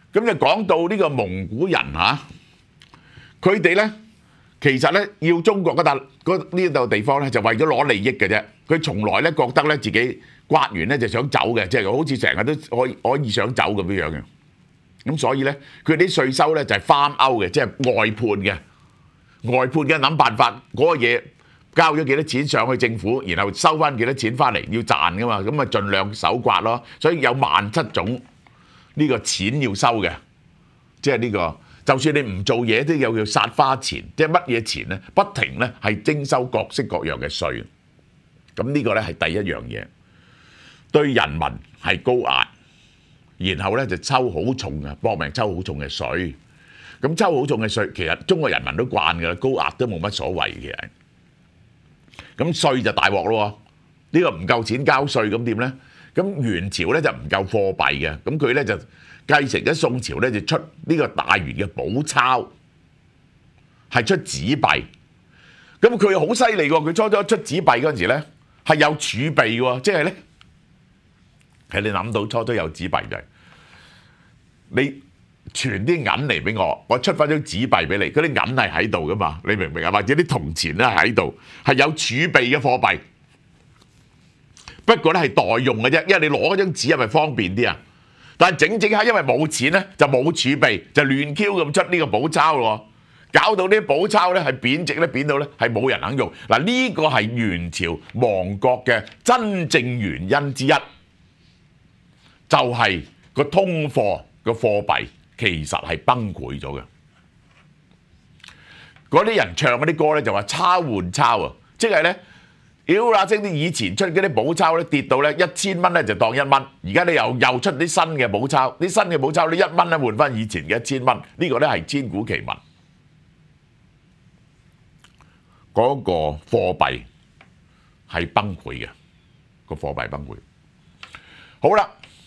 咁就講到呢個蒙古人嚇，佢哋咧其實咧要中國呢度地方咧，就為咗攞利益嘅啫。佢從來咧覺得咧自己刮完咧就想走嘅，即係好似成日都可以想走咁樣嘅。咁所以咧，佢啲稅收咧就係farm out嘅，即係外判嘅。外判嘅諗辦法，嗰個嘢交咗幾多錢上去政府，然後收翻幾多錢翻嚟，要賺噶嘛。咁咪盡量手刮咯。所以有17種呢個錢要收嘅，即係呢個。就算你唔做嘢都有叫殺花錢，即係乜嘢錢咧？不停咧係徵收各式各樣嘅稅。咁呢個咧係第一樣嘢，對人民係高壓，然後咧就抽好重嘅，搏命抽好重嘅稅。咁抽好重嘅稅，其實中國人民都慣㗎啦，高壓都冇乜所謂嘅。咁稅就大鑊咯，呢個唔夠錢交稅咁點咧？咁元朝咧就唔夠貨幣嘅，咁佢咧就繼承咗宋朝咧就出呢個大元嘅寶鈔，係出紙幣。咁佢好犀利喎，佢初出紙幣嗰陣時咧係有儲備喎，即係咧係你諗到初有紙幣就係你傳啲銀嚟俾我，我出翻張紙幣俾你，嗰啲銀係喺度噶嘛，你明唔明啊？或者啲銅錢咧喺度，係有儲備嘅貨幣。不過咧係代用嘅啫，因為你攞嗰張紙係咪方便啲啊？但係整下因為冇錢咧，就冇儲備，就亂 Q 咁出呢個寶鈔喎，搞到啲寶鈔咧係貶值咧，貶到咧係冇人肯用。嗱，呢個係元朝亡國嘅真正原因之一，就係個通貨個貨幣其實係崩潰咗嘅。嗰啲人唱嗰啲歌咧就話鈔換鈔啊，即係咧。屌啦！即啲以前出嗰啲寶鈔咧跌到咧1000蚊咧就當1蚊，而家你又出啲新嘅寶鈔，啲新嘅寶鈔你1蚊咧換翻以前嘅1000蚊，呢個咧係千古奇聞。嗰個貨幣係崩潰嘅，個貨幣崩潰。好啦，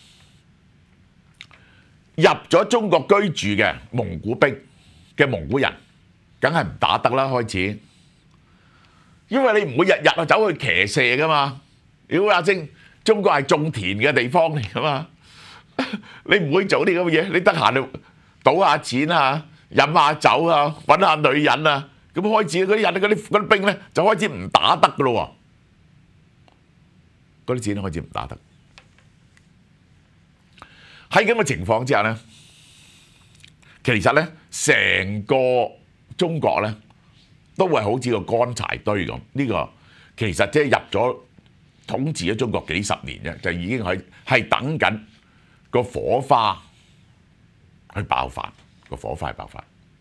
入咗中國居住嘅蒙古兵嘅蒙古人，梗係唔打得啦，開始。因為你唔會日日啊走去騎射噶嘛，屌阿晶，中國係種田嘅地方嚟噶嘛，你唔會做啲咁嘅嘢，你得閒就賭下錢啊，飲下酒啊，揾下女人啊，咁開始嗰啲人嗰啲兵咧就開始唔打得噶咯喎，嗰啲錢開始唔打得。喺咁嘅情況之下咧，其實咧成個中國咧，都會好似個乾柴堆咁，呢個其實即係入咗統治咗中國幾十年啫，就已經係等緊個火花去爆發，個火花去爆發。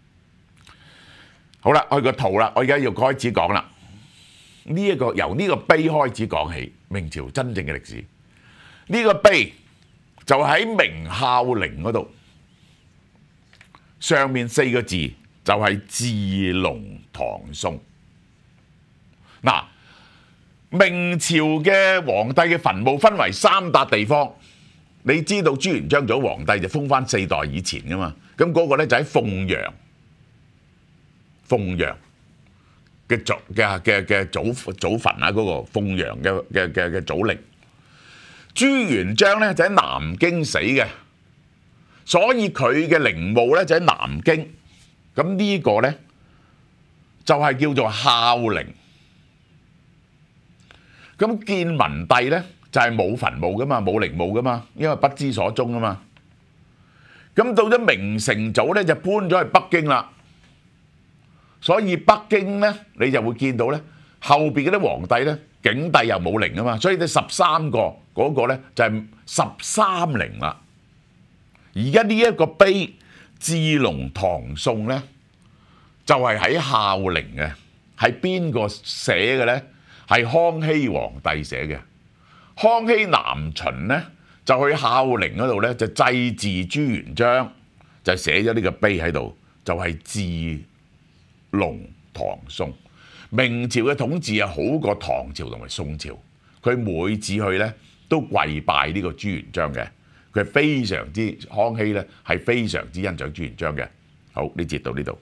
好啦，去個圖啦，我而家要開始講啦。呢一個由呢個碑開始講起，明朝真正嘅歷史。呢個碑就喺明孝陵嗰度，上面4個字。就係治隆唐宋。嗱，明朝嘅皇帝嘅墳墓分為3笪地方。你知道朱元璋做皇帝就封翻4代以前噶嘛？咁嗰個咧就喺鳳陽嘅祖墳啊，嗰個鳳陽嘅祖陵。朱元璋咧就喺南京死嘅，所以佢嘅陵墓咧就喺南京。咁呢個咧就係叫做孝陵。咁建文帝咧就係冇墳墓噶嘛，冇陵墓噶嘛，因為不知所終啊嘛。咁到咗明成祖咧就搬咗去北京啦，所以北京咧你就會見到咧後邊嗰啲皇帝咧景帝又冇陵啊嘛，所以你13個嗰個咧就係13陵啦。而家呢一個碑治隆唐宋咧，就係喺孝陵嘅，係邊個寫嘅咧？係康熙皇帝寫嘅。康熙南巡咧，就去孝陵嗰度咧，就祭祀朱元璋，就寫咗呢個碑喺度，就係治隆唐宋。明朝嘅統治係好過唐朝同埋宋朝，佢每次去咧都跪拜呢個朱元璋嘅。佢係非常之康熙咧，係非常之欣賞朱元璋嘅。好，呢節到呢度。